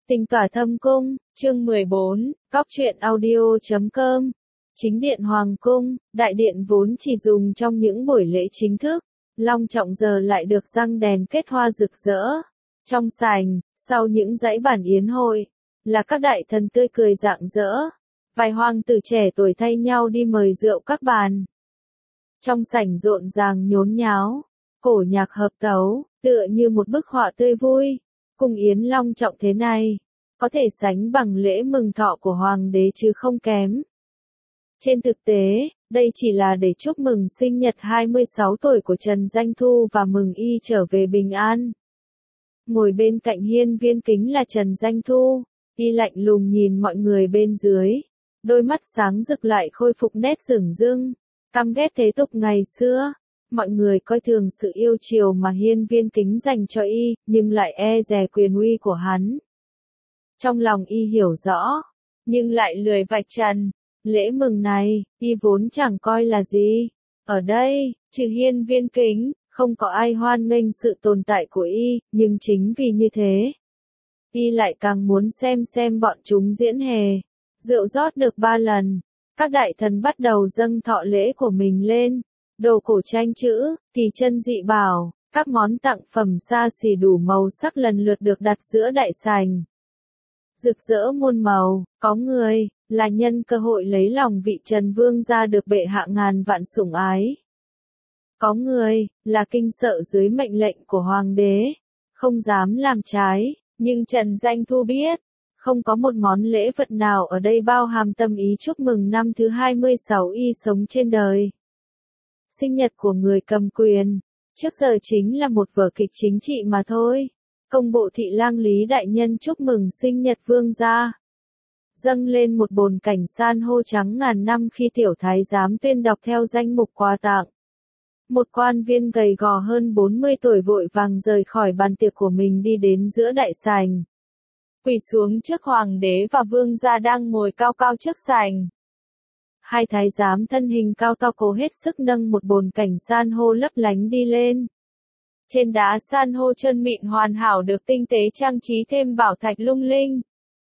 Tình tỏa thâm cung, chương 14, cóc truyện audio.com. Chính điện Hoàng cung, đại điện vốn chỉ dùng trong những buổi lễ chính thức, long trọng giờ lại được răng đèn kết hoa rực rỡ. Trong sảnh, sau những dãy bàn yến hội, là các đại thần tươi cười rạng rỡ. Vài hoàng tử trẻ tuổi thay nhau đi mời rượu các bàn. Trong sảnh rộn ràng nhốn nháo, cổ nhạc hợp tấu, tựa như một bức họa tươi vui. Cung yến long trọng thế này, có thể sánh bằng lễ mừng thọ của hoàng đế chứ không kém. Trên thực tế, đây chỉ là để chúc mừng sinh nhật 26 tuổi của Trần Danh Thu và mừng y trở về bình an. Ngồi bên cạnh hiên viên kính là Trần Danh Thu, y lạnh lùng nhìn mọi người bên dưới, đôi mắt sáng rực lại khôi phục nét dửng dưng, căm ghét thế tục ngày xưa. Mọi người coi thường sự yêu chiều mà hiên viên kính dành cho y, nhưng lại e dè quyền uy của hắn. Trong lòng y hiểu rõ, nhưng lại lười vạch trần. Lễ mừng này, y vốn chẳng coi là gì. Ở đây, trừ hiên viên kính, không có ai hoan nghênh sự tồn tại của y, nhưng chính vì như thế, y lại càng muốn xem bọn chúng diễn hề. Rượu rót được 3 lần, các đại thần bắt đầu dâng thọ lễ của mình lên. Đồ cổ tranh chữ, kỳ chân dị bảo, các món tặng phẩm xa xỉ đủ màu sắc lần lượt được đặt giữa đại sảnh. Rực rỡ muôn màu, có người là nhân cơ hội lấy lòng vị Trần Vương gia được bệ hạ ngàn vạn sủng ái. Có người là kinh sợ dưới mệnh lệnh của hoàng đế, không dám làm trái, nhưng Trần Danh Thu biết, không có một món lễ vật nào ở đây bao hàm tâm ý chúc mừng năm thứ 26 y sống trên đời. Sinh nhật của người cầm quyền, trước giờ chính là một vở kịch chính trị mà thôi. Công bộ thị lang Lý đại nhân chúc mừng sinh nhật vương gia. Dâng lên một bồn cảnh san hô trắng ngàn năm khi tiểu thái giám tuyên đọc theo danh mục quà tặng. Một quan viên gầy gò hơn 40 tuổi vội vàng rời khỏi bàn tiệc của mình đi đến giữa đại sảnh. Quỳ xuống trước hoàng đế và vương gia đang ngồi cao cao trước sảnh. Hai thái giám thân hình cao to cố hết sức nâng một bồn cảnh san hô lấp lánh đi lên. Trên đá san hô trơn mịn hoàn hảo được tinh tế trang trí thêm bảo thạch lung linh,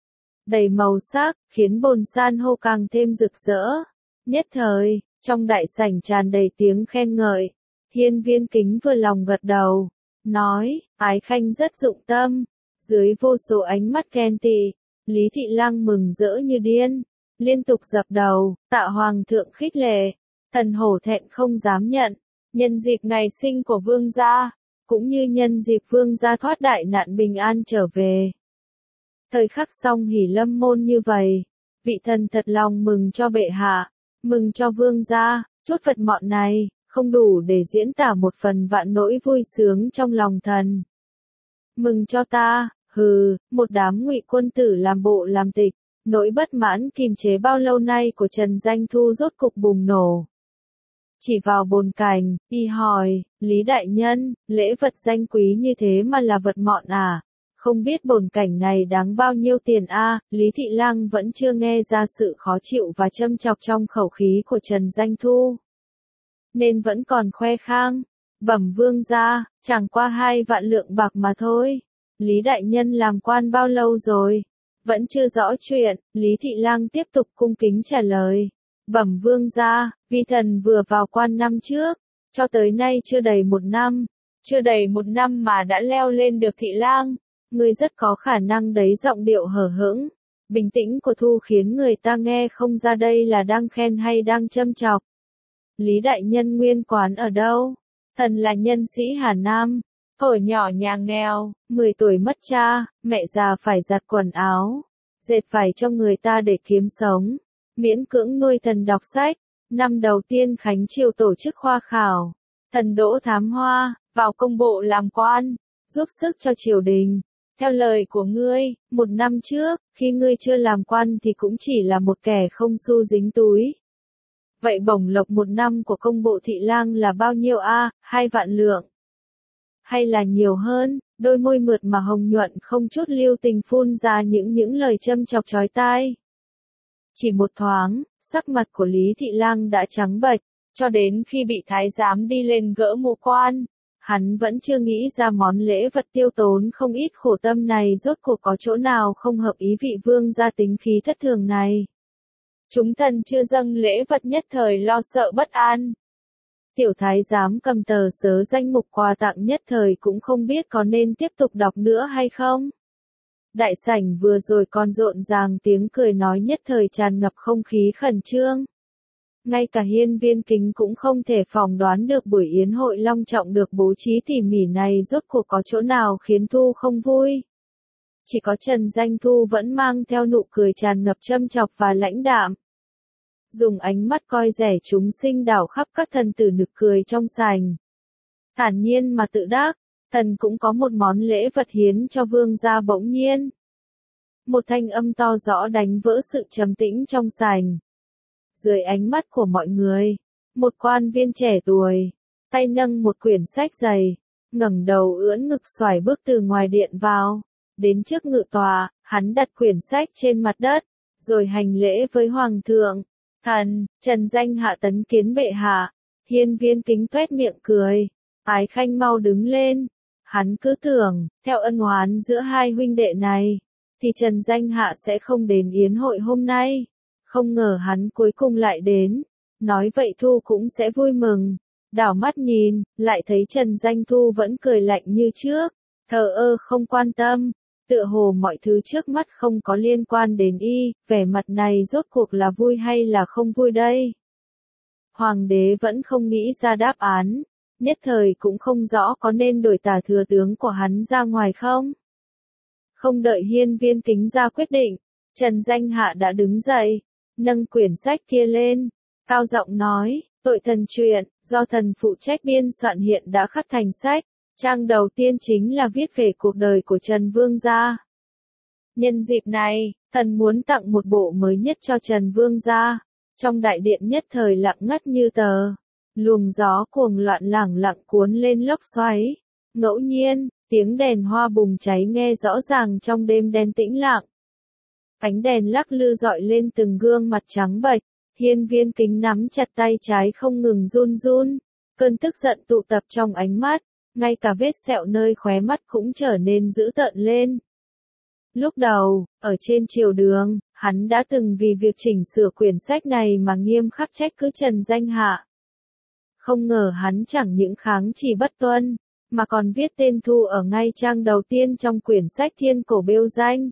đầy màu sắc, khiến bồn san hô càng thêm rực rỡ. Nhất thời, trong đại sảnh tràn đầy tiếng khen ngợi. Hiên viên kính vừa lòng gật đầu, nói, ái khanh rất dụng tâm. Dưới vô số ánh mắt khen tị, Lý thị lang mừng rỡ như điên, liên tục dập đầu, tạ hoàng thượng khích lệ. Thần hổ thẹn không dám nhận. Nhân dịp ngày sinh của vương gia, cũng như nhân dịp vương gia thoát đại nạn bình an trở về, thời khắc song hỷ lâm môn như vậy, vị thần thật lòng mừng cho bệ hạ, mừng cho vương gia. Chút vật mọn này không đủ để diễn tả một phần vạn nỗi vui sướng trong lòng thần. Mừng cho ta, hừ, một đám ngụy quân tử làm bộ làm tịch. Nỗi bất mãn kìm chế bao lâu nay của Trần Danh Thu rốt cục bùng nổ. Chỉ vào bồn cảnh, y hỏi, Lý đại nhân, lễ vật danh quý như thế mà là vật mọn à? Không biết bồn cảnh này đáng bao nhiêu tiền a? Lý thị lang vẫn chưa nghe ra sự khó chịu và châm chọc trong khẩu khí của Trần Danh Thu, nên vẫn còn khoe khang. Bẩm vương gia, chẳng qua 2 vạn lượng bạc mà thôi. Lý đại nhân làm quan bao lâu rồi? Vẫn chưa rõ chuyện. Lý thị lang tiếp tục cung kính trả lời. Bẩm vương gia, vi thần vừa vào quan năm trước, cho tới nay chưa đầy 1 năm. Chưa đầy 1 năm mà đã leo lên được thị lang. Người rất có khả năng đấy. Giọng điệu hờ hững, bình tĩnh của Thu khiến người ta nghe không ra đây là đang khen hay đang châm chọc. Lý đại nhân nguyên quán ở đâu? Thần là nhân sĩ Hà Nam. Thuở nhỏ nhà nghèo, 10 tuổi mất cha, mẹ già phải giặt quần áo, dệt vải cho người ta để kiếm sống. Miễn cưỡng nuôi thần đọc sách. Năm đầu tiên Khánh Triều tổ chức khoa khảo, thần đỗ thám hoa, vào công bộ làm quan, giúp sức cho triều đình. Theo lời của ngươi, 1 năm trước, khi ngươi chưa làm quan thì cũng chỉ là một kẻ không xu dính túi. Vậy bổng lộc 1 năm của công bộ thị lang là bao nhiêu a? 2 vạn lượng. Hay là nhiều hơn? Đôi môi mượt mà hồng nhuận không chút lưu tình phun ra những lời châm chọc chói tai. Chỉ một thoáng, sắc mặt của Lý thị lang đã trắng bệch, cho đến khi bị thái giám đi lên gỡ mũ quan, Hắn vẫn chưa nghĩ ra món lễ vật tiêu tốn không ít khổ tâm này rốt cuộc có chỗ nào không hợp ý vị vương gia tính khí thất thường này. Chúng thần chưa dâng lễ vật nhất thời lo sợ bất an. Tiểu thái giám cầm tờ sớ danh mục quà tặng nhất thời cũng không biết có nên tiếp tục đọc nữa hay không. Đại sảnh vừa rồi còn rộn ràng tiếng cười nói nhất thời tràn ngập không khí khẩn trương. Ngay cả Hiên Viên Kính cũng không thể phỏng đoán được buổi yến hội long trọng được bố trí tỉ mỉ này rốt cuộc có chỗ nào khiến Thu không vui. Chỉ có Trần Danh Thu vẫn mang theo nụ cười tràn ngập châm chọc và lãnh đạm. Dùng ánh mắt coi rẻ chúng sinh đảo khắp các thần tử nực cười trong sảnh. Thản nhiên mà tự đắc, thần cũng có một món lễ vật hiến cho vương gia bỗng nhiên. Một thanh âm to rõ đánh vỡ sự trầm tĩnh trong sảnh. Dưới ánh mắt của mọi người, một quan viên trẻ tuổi, tay nâng một quyển sách dày, ngẩng đầu ưỡn ngực xoài bước từ ngoài điện vào, đến trước ngự tòa, hắn đặt quyển sách trên mặt đất, rồi hành lễ với hoàng thượng. Thần, Trần Danh Hạ tấn kiến bệ hạ. Hiên Viên Kính toét miệng cười, Ái Khanh mau đứng lên. Hắn cứ tưởng, theo ân oán giữa hai huynh đệ này, thì Trần Danh Hạ sẽ không đến yến hội hôm nay. Không ngờ hắn cuối cùng lại đến. Nói vậy Thu cũng sẽ vui mừng. Đảo mắt nhìn, lại thấy Trần Danh Thu vẫn cười lạnh như trước, thờ ơ không quan tâm. Tựa hồ mọi thứ trước mắt không có liên quan đến y, vẻ mặt này rốt cuộc là vui hay là không vui đây? Hoàng đế vẫn không nghĩ ra đáp án, nhất thời cũng không rõ có nên đổi tả thừa tướng của hắn ra ngoài không? Không đợi Hiên Viên Kính ra quyết định, Trần Danh Hạ đã đứng dậy, nâng quyển sách kia lên, cao giọng nói, tội thần truyện, do thần phụ trách biên soạn hiện đã khắc thành sách. Trang đầu tiên chính là viết về cuộc đời của Trần Vương gia. Nhân dịp này, thần muốn tặng một bộ mới nhất cho Trần Vương gia. Trong đại điện nhất thời lặng ngắt như tờ. Luồng gió cuồng loạn lẳng lặng cuốn lên lốc xoáy. Ngẫu nhiên, tiếng đèn hoa bùng cháy nghe rõ ràng trong đêm đen tĩnh lặng. Ánh đèn lắc lư dọi lên từng gương mặt trắng bệch. Hiên Viên Kính nắm chặt tay trái không ngừng run run. Cơn tức giận tụ tập trong ánh mắt. Ngay cả vết sẹo nơi khóe mắt cũng trở nên dữ tợn lên. Lúc đầu, ở trên triều đường, hắn đã từng vì việc chỉnh sửa quyển sách này mà nghiêm khắc trách cứ Trần Danh Hạ. Không ngờ hắn chẳng những kháng chỉ bất tuân, mà còn viết tên Thu ở ngay trang đầu tiên trong quyển sách thiên cổ bêu danh.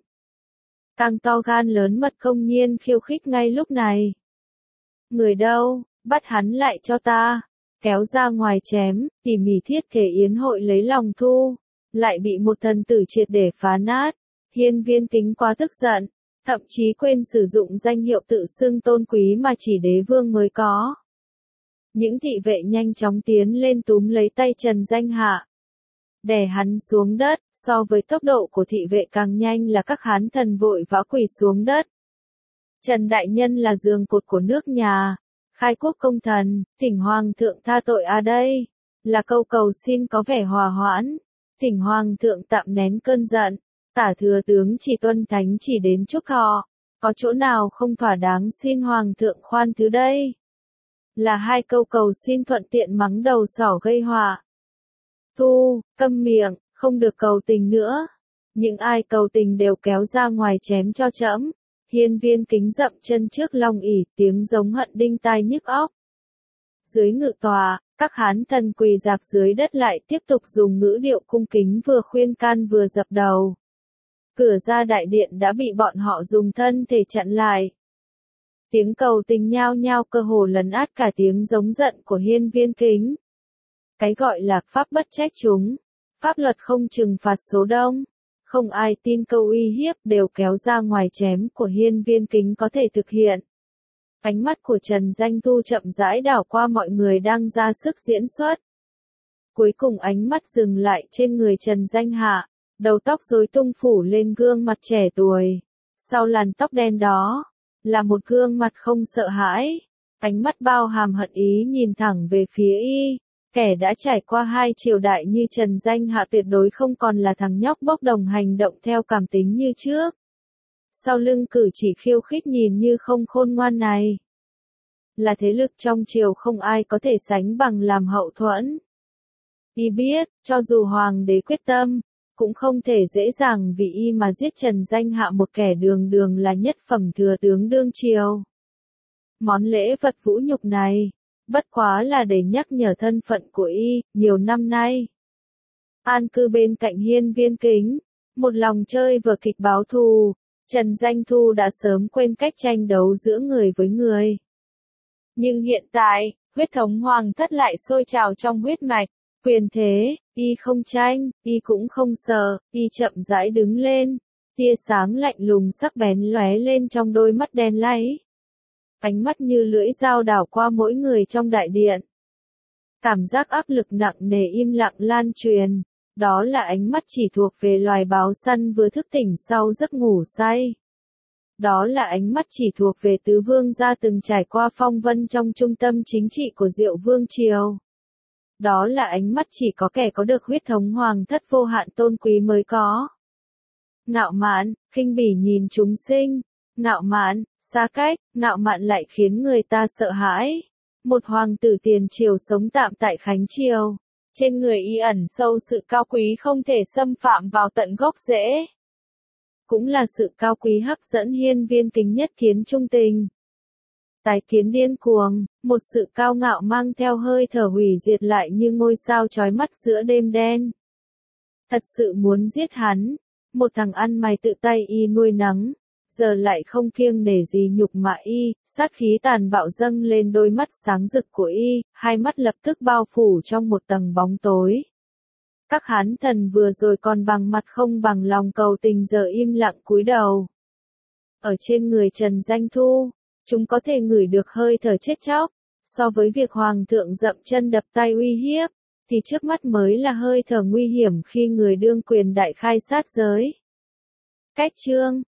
Càng to gan lớn mật công nhiên khiêu khích ngay lúc này. Người đâu, bắt hắn lại cho ta. Kéo ra ngoài chém, tỉ mỉ thiết kế yến hội lấy lòng Thu, lại bị một thần tử triệt để phá nát. Hiên Viên Kính quá tức giận, thậm chí quên sử dụng danh hiệu tự xưng tôn quý mà chỉ đế vương mới có. Những thị vệ nhanh chóng tiến lên túm lấy tay Trần Danh Hạ, đè hắn xuống đất. So với tốc độ của thị vệ càng nhanh là các hán thần vội vã quỳ xuống đất. Trần Đại Nhân là giường cột của nước nhà. Khai quốc công thần, thỉnh hoàng thượng tha tội a đây, là câu cầu xin có vẻ hòa hoãn, thỉnh hoàng thượng tạm nén cơn giận, tả thừa tướng chỉ tuân thánh chỉ đến chúc thọ, có chỗ nào không thỏa đáng xin hoàng thượng khoan thứ đây. Là hai câu cầu xin thuận tiện mắng đầu sỏ gây họa. Thu, câm miệng, không được cầu tình nữa. Những ai cầu tình đều kéo ra ngoài chém cho trẫm. Hiên Viên Kính dậm chân trước long ỷ, tiếng giống hận đinh tai nhức óc. Dưới ngự tòa, các hán thần quỳ rạp dưới đất lại tiếp tục dùng ngữ điệu cung kính vừa khuyên can vừa dập đầu. Cửa ra đại điện đã bị bọn họ dùng thân thể chặn lại. Tiếng cầu tình nhao nhao cơ hồ lấn át cả tiếng giống giận của Hiên Viên Kính. Cái gọi là pháp bất trách chúng, pháp luật không trừng phạt số đông. Không ai tin câu uy hiếp đều kéo ra ngoài chém của Hiên Viên Kính có thể thực hiện. Ánh mắt của Trần Danh Thu chậm rãi đảo qua mọi người đang ra sức diễn xuất. Cuối cùng ánh mắt dừng lại trên người Trần Danh Hạ, đầu tóc rối tung phủ lên gương mặt trẻ tuổi. Sau làn tóc đen đó, là một gương mặt không sợ hãi. Ánh mắt bao hàm hận ý nhìn thẳng về phía y. Kẻ đã trải qua hai triều đại như Trần Danh Hạ tuyệt đối không còn là thằng nhóc bốc đồng hành động theo cảm tính như trước. Sau lưng cử chỉ khiêu khích nhìn như không khôn ngoan này. Là thế lực trong triều không ai có thể sánh bằng làm hậu thuẫn. Y biết, cho dù hoàng đế quyết tâm, cũng không thể dễ dàng vì y mà giết Trần Danh Hạ một kẻ đường đường là nhất phẩm thừa tướng đương triều. Món lễ vật vũ nhục này, bất quá là để nhắc nhở thân phận của y, nhiều năm nay. An cư bên cạnh hiên viên kính, một lòng chơi vở kịch báo thù, Trần Danh Thu đã sớm quên cách tranh đấu giữa người với người. Nhưng hiện tại, huyết thống hoàng thất lại sôi trào trong huyết mạch, quyền thế, y không tranh, y cũng không sợ, y chậm rãi đứng lên, tia sáng lạnh lùng sắc bén lóe lên trong đôi mắt đen láy. Ánh mắt như lưỡi dao đảo qua mỗi người trong đại điện. Cảm giác áp lực nặng nề im lặng lan truyền, đó là ánh mắt chỉ thuộc về loài báo săn vừa thức tỉnh sau giấc ngủ say. Đó là ánh mắt chỉ thuộc về tứ vương gia từng trải qua phong vân trong trung tâm chính trị của Diệu Vương Triều. Đó là ánh mắt chỉ có kẻ có được huyết thống hoàng thất vô hạn tôn quý mới có. Ngạo mạn, khinh bỉ nhìn chúng sinh, ngạo mạn, xa cách, ngạo mạn lại khiến người ta sợ hãi. Một hoàng tử tiền triều sống tạm tại Khánh Triều, trên người y ẩn sâu sự cao quý không thể xâm phạm vào tận gốc rễ. Cũng là sự cao quý hấp dẫn hiên viên kính nhất kiến trung tình. Tái kiến điên cuồng, một sự cao ngạo mang theo hơi thở hủy diệt lại như ngôi sao chói mắt giữa đêm đen. Thật sự muốn giết hắn, một thằng ăn mày tự tay y nuôi nấng, giờ lại không kiêng nể gì nhục mạ y, sát khí tàn bạo dâng lên đôi mắt sáng rực của y, hai mắt lập tức bao phủ trong một tầng bóng tối. Các hán thần vừa rồi còn bằng mặt không bằng lòng cầu tình giờ im lặng cúi đầu. Ở trên người Trần Danh Thu, chúng có thể ngửi được hơi thở chết chóc, so với việc hoàng thượng dậm chân đập tay uy hiếp, thì trước mắt mới là hơi thở nguy hiểm khi người đương quyền đại khai sát giới. Cách chương